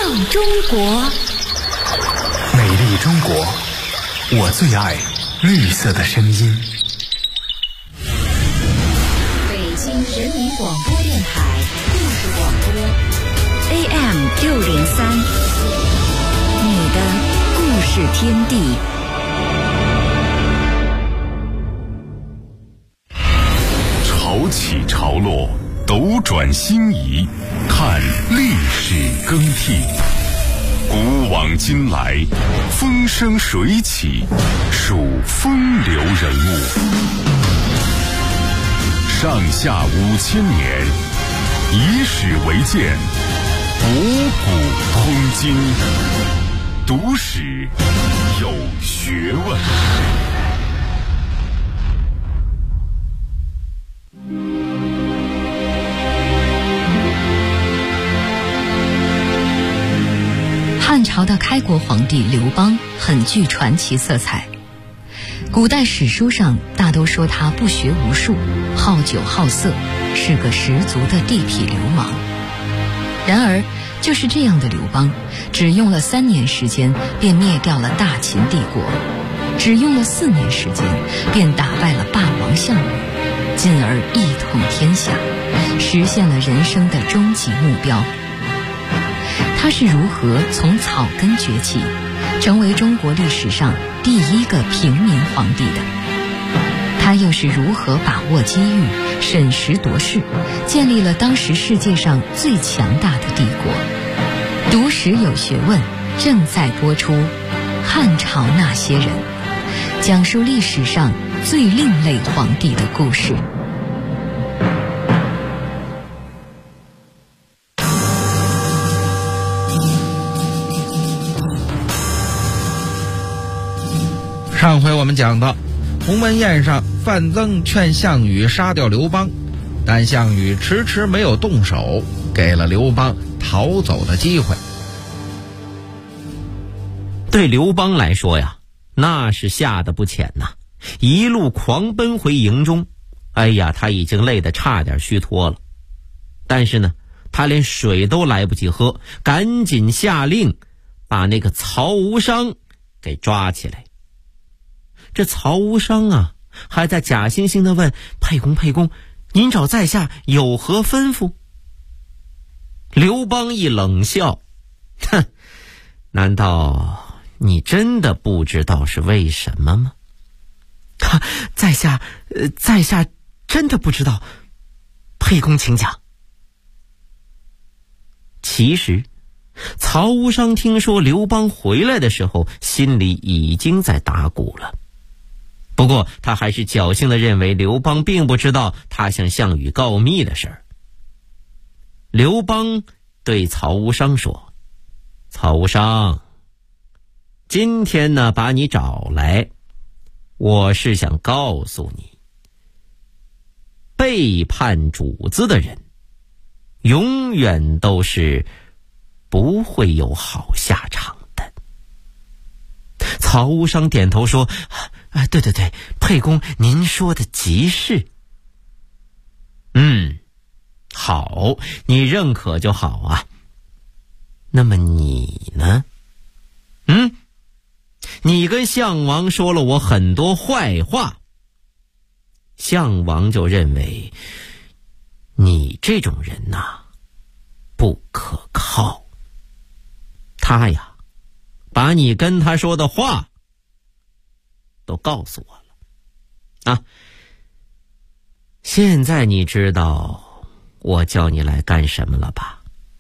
中国， 美丽中国，我最爱绿色的声音。 北京人民广播电台故事广播 AM603，你的故事天地。 潮起潮落，斗转星移，看历史更替。古往今来，风生水起，数风流人物。上下5000年，以史为鉴，博古通今。读史有学问。 汉朝的开国皇帝刘邦很具传奇色彩，古代史书上大都说他不学无术，好酒好色，是个十足的地痞流氓。然而就是这样的刘邦，只用了3年时间便灭掉了大秦帝国，只用了4年时间便打败了霸王项羽，进而一统天下，实现了人生的终极目标。他是如何从草根崛起，成为中国历史上第一个平民皇帝的？他又是如何把握机遇，审时度势，建立了当时世界上最强大的帝国？读史有学问，正在播出《汉朝那些人》，讲述历史上最另类皇帝的故事。 上回我们讲到，鸿门宴上，范增劝项羽杀掉刘邦，但项羽迟迟没有动手，给了刘邦逃走的机会。 对刘邦来说呀，那是吓得不浅呐，一路狂奔回营中，哎呀，他已经累得差点虚脱了。但是呢，他连水都来不及喝，赶紧下令把那个曹无伤给抓起来。这曹无伤啊，还在假惺惺地问沛公，您找在下有何吩咐？刘邦一冷笑，哼，难道你真的不知道是为什么吗？在下真的不知道，沛公请讲。其实曹无伤听说刘邦回来的时候，心里已经在打鼓了。不过他还是侥幸地认为刘邦并不知道他向项羽告密的事儿。刘邦对曹无伤说：曹无伤，今天呢把你找来，我是想告诉你，背叛主子的人永远都是不会有好下场的。曹无伤点头说：对，沛公您说的极是。好，你认可就好啊。那么你呢？你跟项王说了我很多坏话，项王就认为你这种人呐，不可靠。他呀，把你跟他说的话都告诉我了啊！现在你知道我叫你来干什么了吧？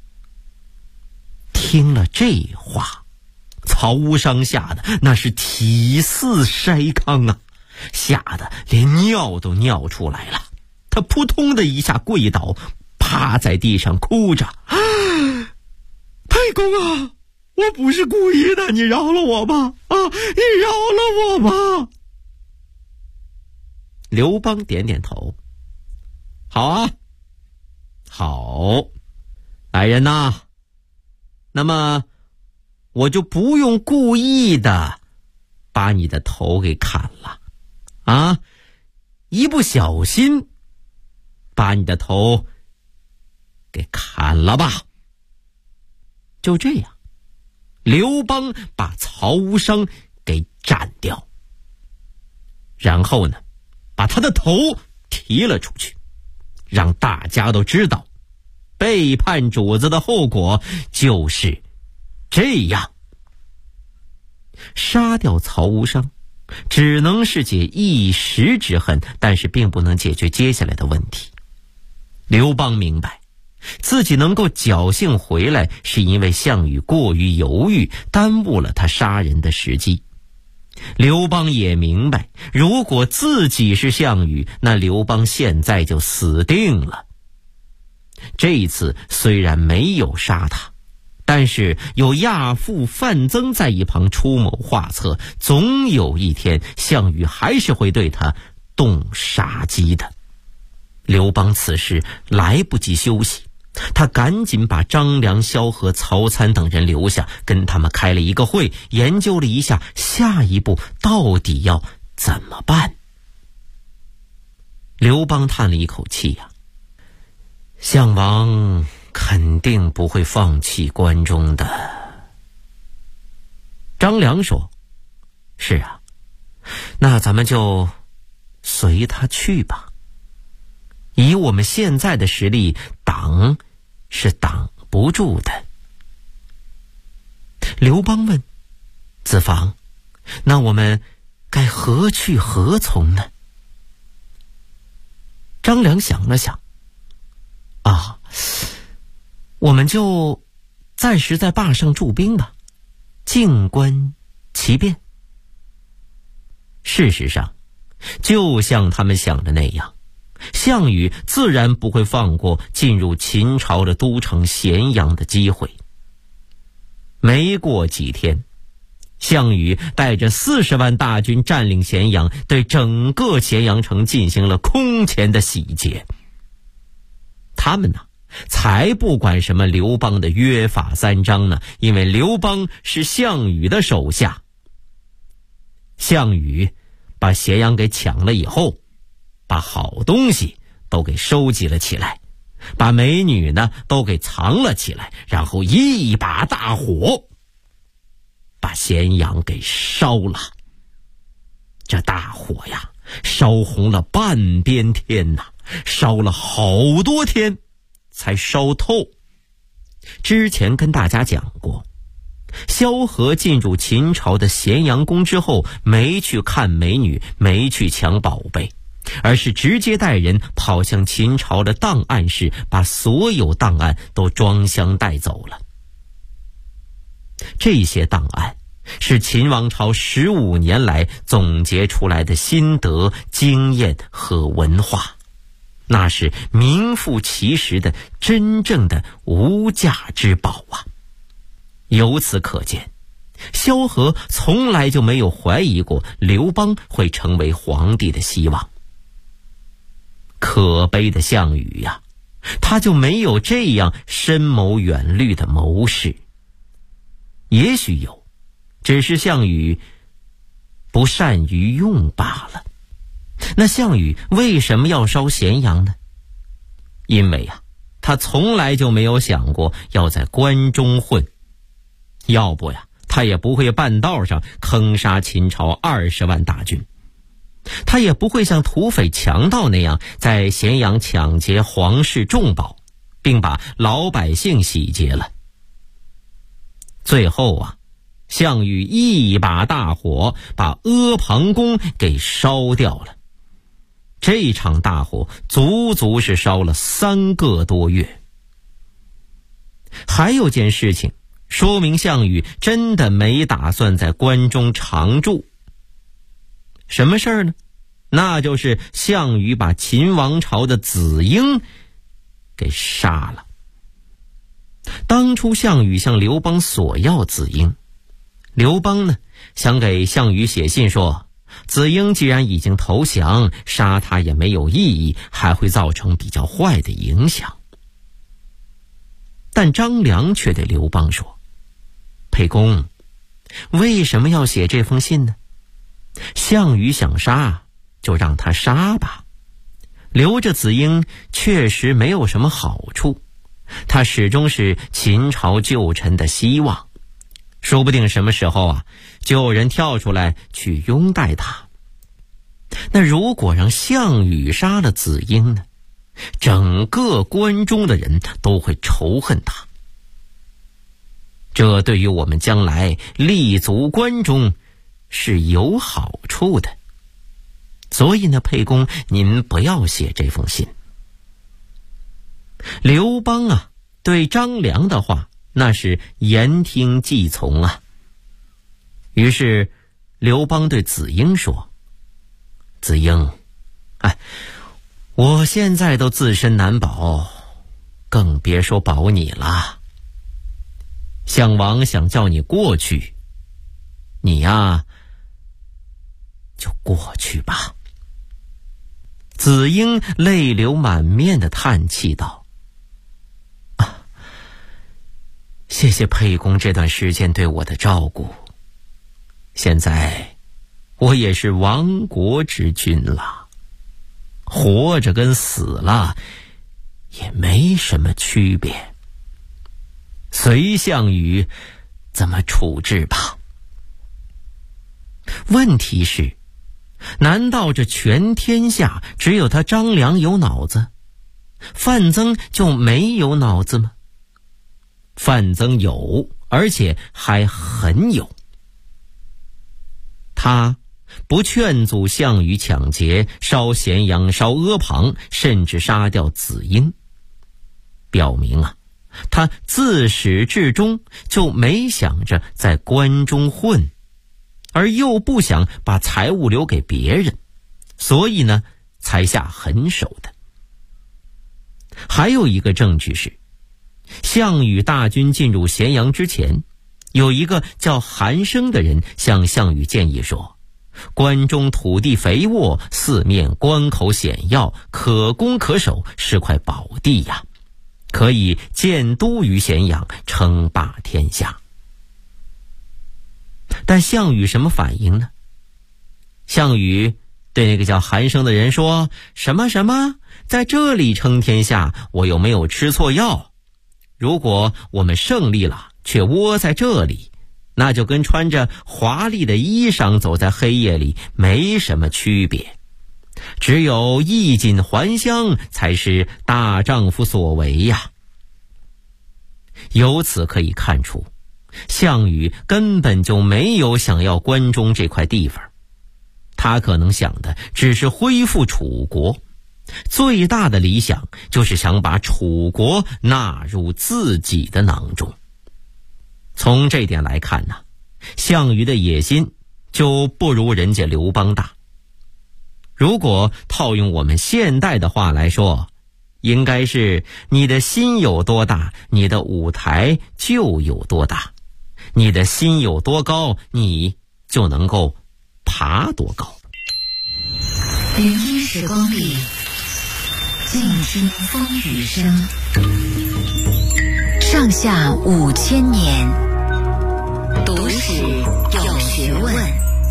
听了这话，曹无伤吓得那是体似筛糠啊，吓得连尿都尿出来了。他扑通的一下跪倒，趴在地上哭着：沛公啊，我不是故意的，你饶了我吧！你饶了我吧！刘邦点点头：好啊，好，来人呐，那么我就不用故意的把你的头给砍了啊，一不小心把你的头给砍了吧。就这样， 刘邦把曹无伤给斩掉，然后呢，把他的头提了出去，让大家都知道，背叛主子的后果就是这样。杀掉曹无伤只能是解一时之恨，但是并不能解决接下来的问题。刘邦明白自己能够侥幸回来，是因为项羽过于犹豫，耽误了他杀人的时机。刘邦也明白，如果自己是项羽，那刘邦现在就死定了。这一次虽然没有杀他，但是有亚父范增在一旁出谋划策，总有一天项羽还是会对他动杀机的。刘邦此时来不及休息，他赶紧把张良、萧何、曹参等人留下，跟他们开了一个会，研究了一下下一步到底要怎么办。刘邦叹了一口气呀，项王肯定不会放弃关中的。张良说：是啊，那咱们就随他去吧。以我们现在的实力，挡是挡不住的。刘邦问：子房，那我们该何去何从呢？张良想了想，我们就暂时在坝上驻兵吧，静观其变。事实上，就像他们想的那样，项羽自然不会放过进入秦朝的都城咸阳的机会。没过几天，项羽带着40万大军占领咸阳，对整个咸阳城进行了空前的洗劫。他们才不管什么刘邦的约法三章呢，因为刘邦是项羽的手下。项羽把咸阳给抢了以后，把好东西都给收集了起来，把美女呢都给藏了起来，然后一把大火把咸阳给烧了。这大火呀，烧红了半边天呐，烧了好多天才烧透。之前跟大家讲过，萧何进入秦朝的咸阳宫之后，没去看美女，没去抢宝贝，而是直接带人跑向秦朝的档案室，把所有档案都装箱带走了。这些档案是秦王朝15年来总结出来的心得、经验和文化，那是名副其实的真正的无价之宝啊！由此可见，萧何从来就没有怀疑过刘邦会成为皇帝的希望。可悲的项羽呀，他就没有这样深谋远虑的谋士。也许有，只是项羽不善于用罢了。那项羽为什么要烧咸阳呢？因为他从来就没有想过要在关中混，要不他也不会半道上坑杀秦朝20万大军，他也不会像土匪强盗那样在咸阳抢劫皇室重宝，并把老百姓洗劫了。最后项羽一把大火把阿房宫给烧掉了。这场大火足足是烧了3个多月。还有件事情说明项羽真的没打算在关中常住。什么事儿呢？那就是项羽把秦王朝的子婴给杀了。当初项羽向刘邦索要子婴，刘邦呢想给项羽写信说，子婴既然已经投降，杀他也没有意义，还会造成比较坏的影响。但张良却对刘邦说，沛公，为什么要写这封信呢？项羽想杀就让他杀吧，留着子婴确实没有什么好处，他始终是秦朝旧臣的希望， 说不定什么时候就有人跳出来去拥戴他。那如果让项羽杀了子婴呢？整个关中的人都会仇恨他。这对于我们将来立足关中是有好处的。所以呢，沛公，您不要写这封信。刘邦对张良的话那是言听计从啊。于是刘邦对子婴说：子婴，我现在都自身难保，更别说保你了。项王想叫你过去，你就过去吧。子婴泪流满面地叹气道：谢谢沛公这段时间对我的照顾，现在我也是亡国之君了，活着跟死了也没什么区别，随项羽怎么处置吧。问题是，难道这全天下只有他张良有脑子，范增就没有脑子吗？范增有，而且还很有。他不劝阻项羽抢劫，烧咸阳，烧阿房，甚至杀掉子婴，表明他自始至终就没想着在关中混，而又不想把财物留给别人，所以呢才下狠手的。还有一个证据是，项羽大军进入咸阳之前，有一个叫韩生的人向项羽建议说，关中土地肥沃，四面关口险要，可攻可守，是块宝地呀，可以建都于咸阳，称霸天下。但项羽什么反应呢？项羽对那个叫韩生的人说：什么在这里称天下，我又没有吃错药，如果我们胜利了却窝在这里，那就跟穿着华丽的衣裳走在黑夜里没什么区别，只有衣锦还乡才是大丈夫所为呀。由此可以看出，项羽根本就没有想要关中这块地方，他可能想的只是恢复楚国，最大的理想就是想把楚国纳入自己的囊中。从这点来看呢，项羽的野心就不如人家刘邦大。如果套用我们现代的话来说，应该是你的心有多大，你的舞台就有多大，你的心有多高，你就能够爬多高。 聆听时光里，静听风雨声，上下5000年，读史有学问。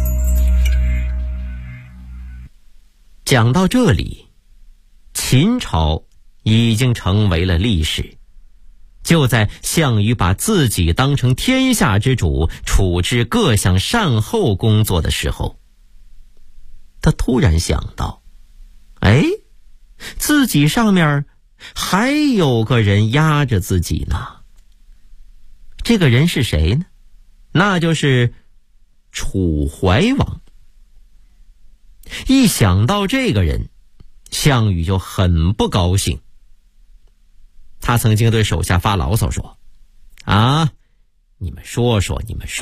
讲到这里，秦朝已经成为了历史。就在项羽把自己当成天下之主，处置各项善后工作的时候，他突然想到，自己上面还有个人压着自己呢。这个人是谁呢？那就是楚怀王。一想到这个人，项羽就很不高兴。他曾经对手下发牢骚说：你们说说，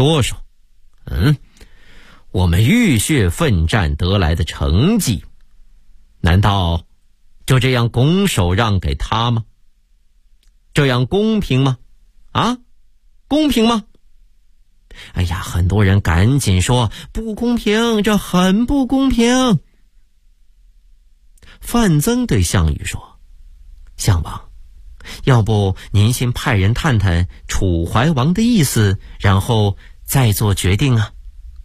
我们浴血奋战得来的成绩，难道就这样拱手让给他吗？这样公平吗？公平吗？很多人赶紧说不公平，这很不公平。范增对项羽说：项王，要不您先派人探探楚怀王的意思，然后再做决定啊。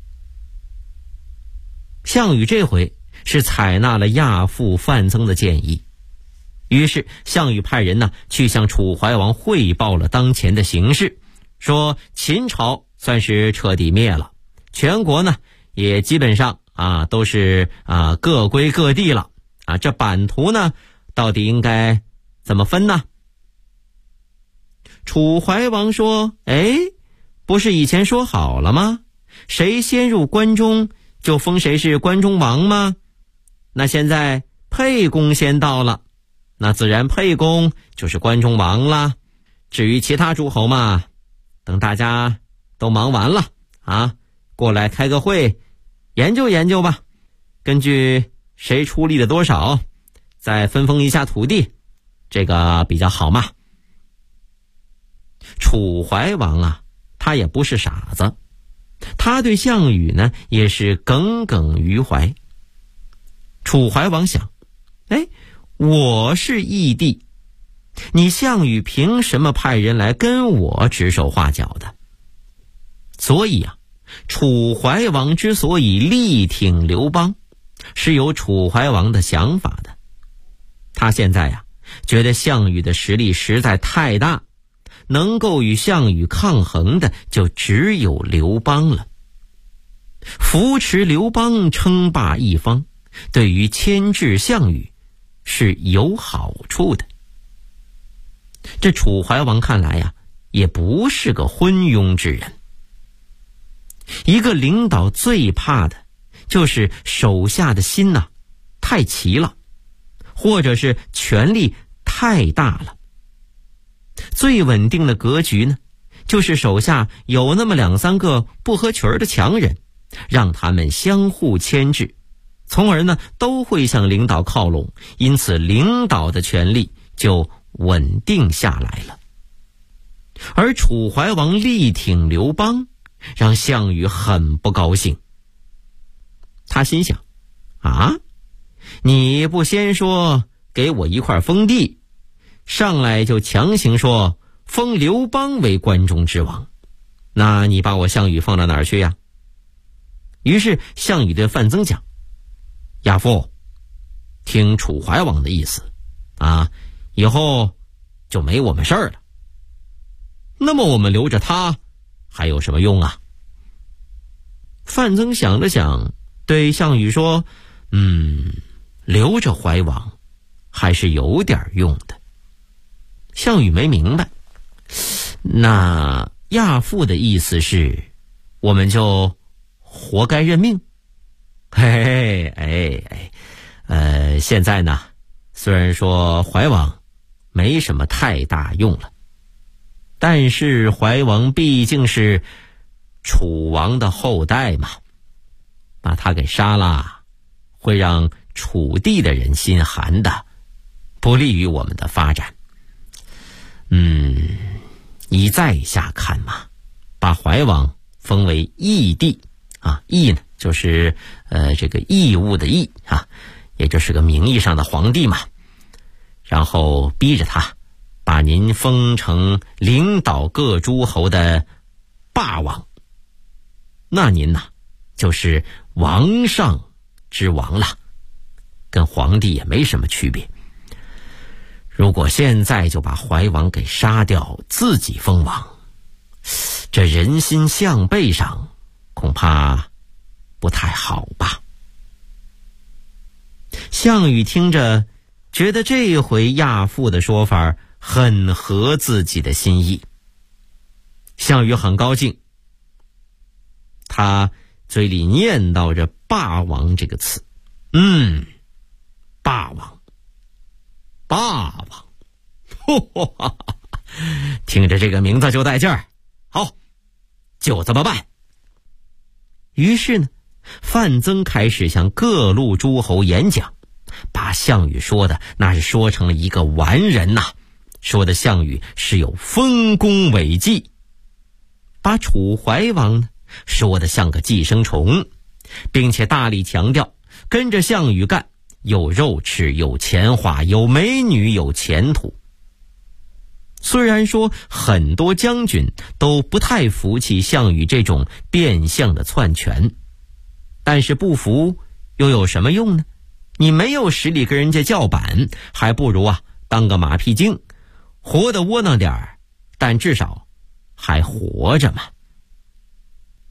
项羽这回是采纳了亚父范增的建议，于是项羽派人去向楚怀王汇报了当前的形势，说秦朝算是彻底灭了，全国呢也基本上都是各归各地了这版图呢到底应该怎么分呢？楚怀王说，不是以前说好了吗？谁先入关中就封谁是关中王吗？那现在沛公先到了，那自然沛公就是关中王啦。至于其他诸侯嘛，等大家都忙完了过来开个会研究研究吧，根据谁出力的多少再分封一下土地，这个比较好嘛。楚怀王他也不是傻子，他对项羽呢也是耿耿于怀。楚怀王想，我是义帝，你项羽凭什么派人来跟我指手画脚的？所以楚怀王之所以力挺刘邦，是有楚怀王的想法的。他现在觉得项羽的实力实在太大，能够与项羽抗衡的就只有刘邦了。扶持刘邦称霸一方，对于牵制项羽是有好处的。这楚怀王看来也不是个昏庸之人。一个领导最怕的就是手下的心太齐了，或者是权力太大了。最稳定的格局呢，就是手下有那么2-3个不合群的强人，让他们相互牵制，从而呢都会向领导靠拢，因此领导的权力就稳定下来了。而楚怀王力挺刘邦，让项羽很不高兴。他心想，你不先说给我一块封地，上来就强行说封刘邦为关中之王，那你把我项羽放到哪儿去呀？于是项羽对范增讲，亚父，听楚怀王的意思以后就没我们事儿了。那么我们留着他还有什么用范增想了想，对项羽说，留着怀王还是有点用的。项羽没明白，那亚父的意思是我们就活该认命？现在呢，虽然说怀王没什么太大用了，但是怀王毕竟是楚王的后代嘛，把他给杀了，会让楚地的人心寒的，不利于我们的发展。以在下看嘛，把怀王封为义帝义呢就是这个义务的义也就是个名义上的皇帝嘛，然后逼着他把您封成领导各诸侯的霸王，那您就是王上之王了，跟皇帝也没什么区别。如果现在就把怀王给杀掉，自己封王，这人心向背上恐怕不太好吧。项羽听着觉得这回亚父的说法很合自己的心意，项羽很高兴，他嘴里念叨着霸王这个词，霸王，听着这个名字就带劲儿，好，就这么办。于是呢，范增开始向各路诸侯演讲，把项羽说的那是说成了一个完人说的项羽是有丰功伟绩，把楚怀王呢说的像个寄生虫，并且大力强调跟着项羽干有肉吃，有钱花，有美女，有前途。虽然说很多将军都不太服气项羽这种变相的篡权，但是不服又有什么用呢？你没有实力跟人家叫板，还不如当个马屁精，活得窝囊点儿，但至少还活着嘛。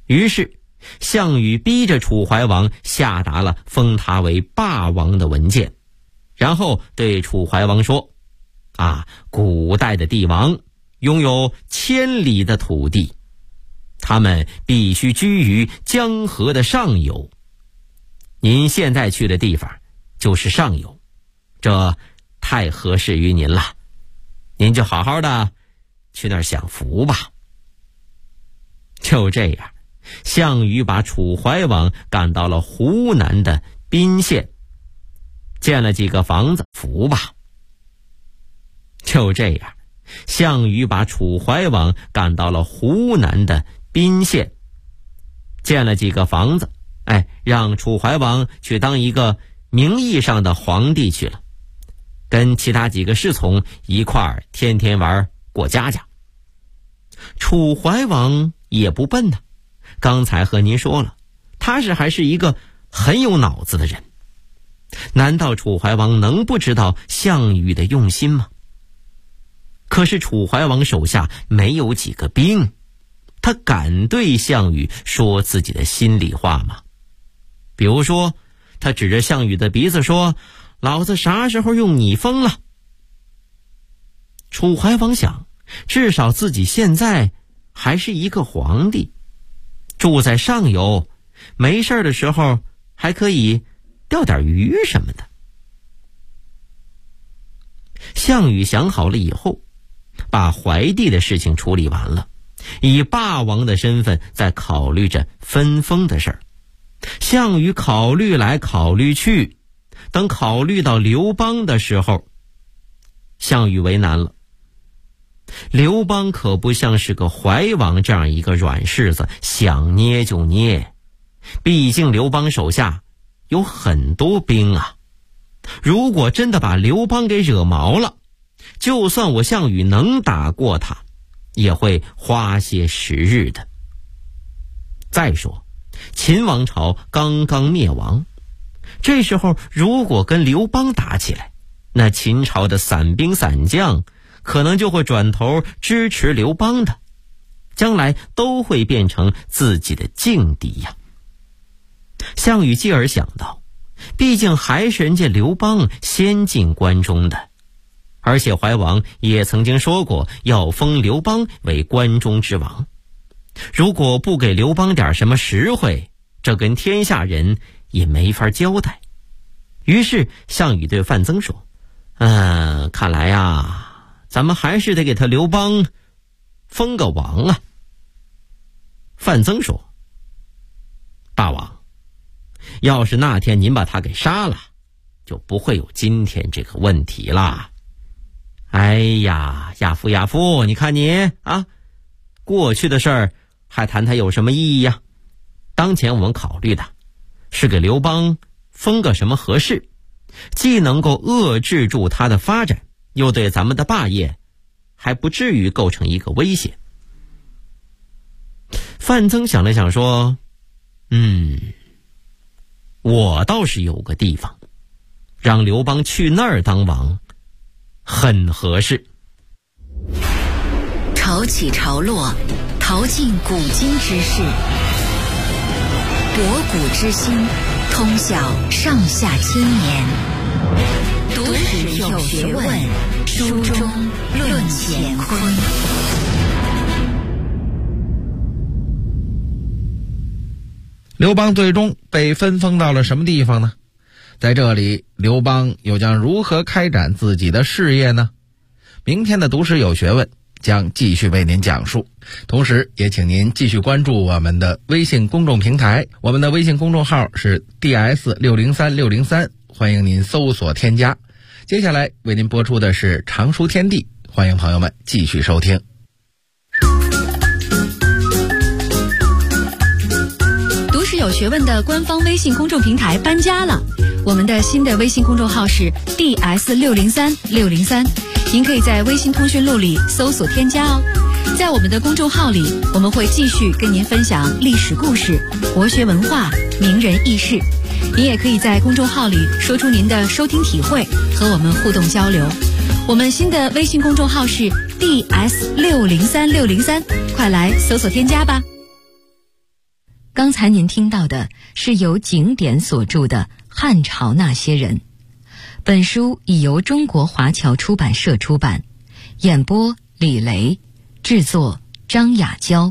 于是项羽逼着楚怀王下达了封他为霸王的文件，然后对楚怀王说古代的帝王拥有1000里的土地，他们必须居于江河的上游，您现在去的地方就是上游，这太合适于您了，您就好好的去那儿享福吧。就这样，项羽把楚怀王赶到了湖南的彬县，建了几个房子，福吧。就这样，项羽把楚怀王赶到了湖南的彬县，建了几个房子，让楚怀王去当一个名义上的皇帝去了，跟其他几个侍从一块儿天天玩过家家。楚怀王也不笨呢，刚才和您说了，他还是一个很有脑子的人。难道楚怀王能不知道项羽的用心吗？可是楚怀王手下没有几个兵，他敢对项羽说自己的心里话吗？比如说，他指着项羽的鼻子说，老子啥时候用你封了？楚怀王想，至少自己现在还是一个皇帝，住在上游，没事的时候还可以钓点鱼什么的。项羽想好了以后，把怀帝的事情处理完了，以霸王的身份在考虑着分封的事儿。项羽考虑来考虑去，等考虑到刘邦的时候，项羽为难了。刘邦可不像是个怀王这样一个软柿子，想捏就捏。毕竟刘邦手下有很多兵啊，如果真的把刘邦给惹毛了，就算我项羽能打过他，也会花些时日的。再说，秦王朝刚刚灭亡，这时候如果跟刘邦打起来，那秦朝的散兵散将可能就会转头支持刘邦的，将来都会变成自己的劲敌呀。项羽继而想到，毕竟还是人家刘邦先进关中的，而且怀王也曾经说过要封刘邦为关中之王，如果不给刘邦点什么实惠，这跟天下人也没法交代。于是项羽对范增说，看来呀，咱们还是得给他刘邦封个王啊。范增说，大王，要是那天您把他给杀了，就不会有今天这个问题啦。哎呀，亚夫，你看你过去的事儿还谈它有什么意义呀？当前我们考虑的是给刘邦封个什么合适，既能够遏制住他的发展，又对咱们的霸业还不至于构成一个威胁。范增想了想说，我倒是有个地方，让刘邦去那儿当王很合适。 潮起潮落，淘尽古今之事，博古之今，通晓上下千年。读史有学问，书中论乾坤。 刘邦最终被分封到了什么地方呢？在这里，刘邦又将如何开展自己的事业呢？明天的读史有学问将继续为您讲述，同时也请您继续关注我们的微信公众平台，我们的微信公众号是 DS630603，欢迎您搜索添加。接下来为您播出的是常书天地，欢迎朋友们继续收听。 读史有学问的官方微信公众平台搬家了，我们的新的微信公众号是 DS630603，您可以在微信通讯录里搜索添加哦。在我们的公众号里，我们会继续跟您分享历史故事、国学文化、名人轶事。您也可以在公众号里说出您的收听体会，和我们互动交流。我们新的微信公众号是 DS603603，快来搜索添加吧。 刚才您听到的是由景典所著的《汉朝那些人》，本书已由中国华侨出版社出版，演播李雷，制作张雅娇。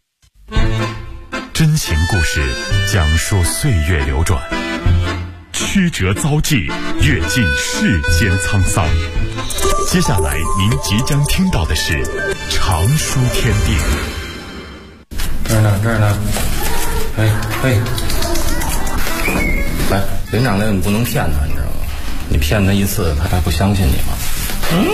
真情故事讲述岁月流转，曲折遭际，阅尽世间沧桑。接下来您即将听到的是常书天地。 这儿呢，哎，来，连长那个你不能骗他，你知道吗？你骗他一次，他还不相信你吗？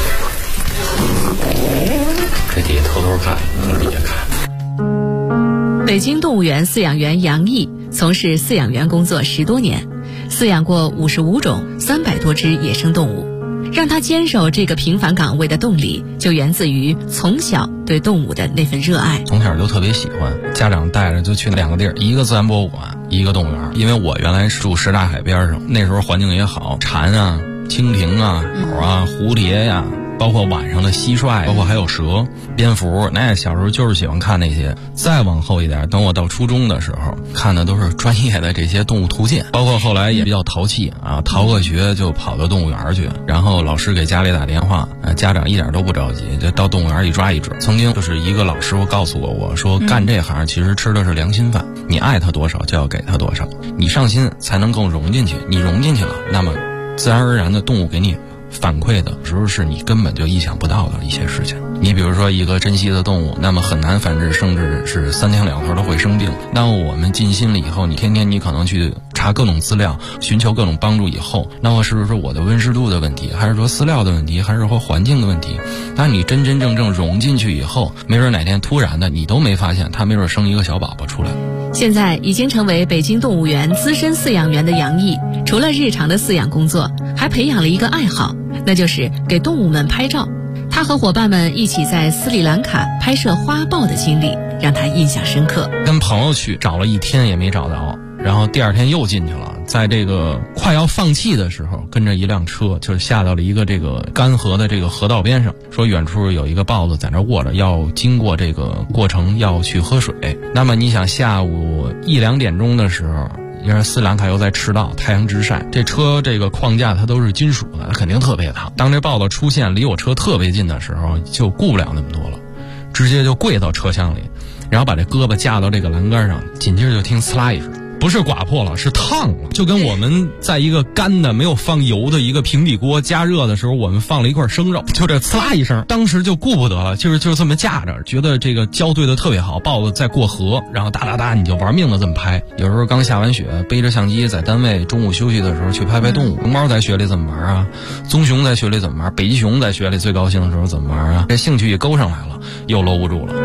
这底下偷偷看，从底下看。 北京动物园饲养员杨毅从事饲养员工作10多年，饲养过55种300多只野生动物。让他坚守这个平凡岗位的动力，就源自于从小对动物的那份热爱。 从小就特别喜欢，家长带着就去2个地儿，一个自然博物馆，一个动物园。因为我原来是住什刹海边上，那时候环境也好，蝉啊、蜻蜓啊、鸟啊、蝴蝶呀，包括晚上的蟋蟀，包括还有蛇、蝙蝠，那小时候就是喜欢看那些。再往后一点，等我到初中的时候，看的都是专业的这些动物图鉴，包括后来也比较淘气啊，逃个学就跑到动物园去，然后老师给家里打电话，家长一点都不着急，就到动物园一抓一只。曾经就是一个老师傅告诉我说干这行其实吃的是良心饭，你爱他多少就要给他多少，你上心才能更融进去，你融进去了，那么自然而然的动物给你反馈的时候是你根本就意想不到的一些事情。你比如说一个珍稀的动物，那么很难繁殖，甚至是3天2头都会生病。那么我们尽心了以后，你天天你可能去查各种资料，寻求各种帮助以后，那么是不是我的温湿度的问题，还是说饲料的问题，还是说环境的问题？当你真真正正融进去以后，没准哪天突然的你都没发现，它没准生一个小宝宝出来。 现在已经成为北京动物园资深饲养员的杨毅，除了日常的饲养工作，还培养了一个爱好，那就是给动物们拍照。他和伙伴们一起在斯里兰卡拍摄花豹的经历让他印象深刻。 跟朋友去找了1天也没找到，然后第2天又进去了，在这个快要放弃的时候，跟着一辆车就是下到了一个这个干涸的这个河道边上，说远处有一个豹子在那卧着，要经过这个过程要去喝水。那么你想下午1、2点钟的时候，因为斯里兰卡又在赤道，太阳直晒，这车这个框架它都是金属的，它肯定特别烫。当这豹子出现离我车特别近的时候，就顾不了那么多了，直接就跪到车厢里，然后把这胳膊架到这个栏杆上，紧接着就听呲啦一声，不是刮破了，是烫了，就跟我们在一个干的没有放油的一个平底锅加热的时候，我们放了一块生肉，就这呲啦一声，当时就顾不得了，就是这么架着，觉得这个交对的特别好，豹子在过河，然后哒哒哒你就玩命的这么拍。有时候刚下完雪，背着相机在单位中午休息的时候去拍拍动物，熊猫在雪里怎么玩啊，棕熊在雪里怎么玩，北极熊在雪里最高兴的时候怎么玩啊，这兴趣也勾上来了，又搂不住了。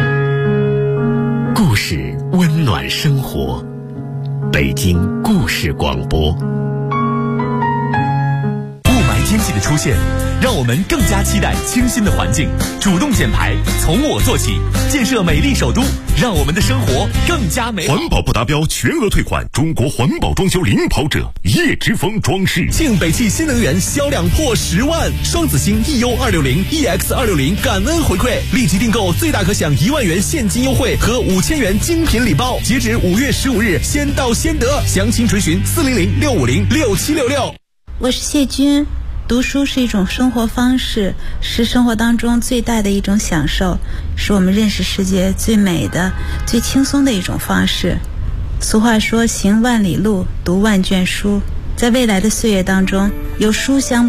故事温暖生活，北京故事广播。雾霾天气的出现，让我们更加期待清新的环境。主动减排，从我做起，建设美丽首都，让我们的生活更加美好。 环保不达标全额退款，中国环保装修领跑者叶之峰装饰。 庆北汽新能源销量破10万，双子星 EU260、EX260 感恩回馈，立即订购最大可享1万元现金优惠和5000元精品礼包，截止5月15日，先到先得。详情垂询400-650-6766。 我是谢军。读书是一种生活方式，是生活当中最大的一种享受，是我们认识世界最美的、最轻松的一种方式。俗话说，行万里路，读万卷书。在未来的岁月当中，有书相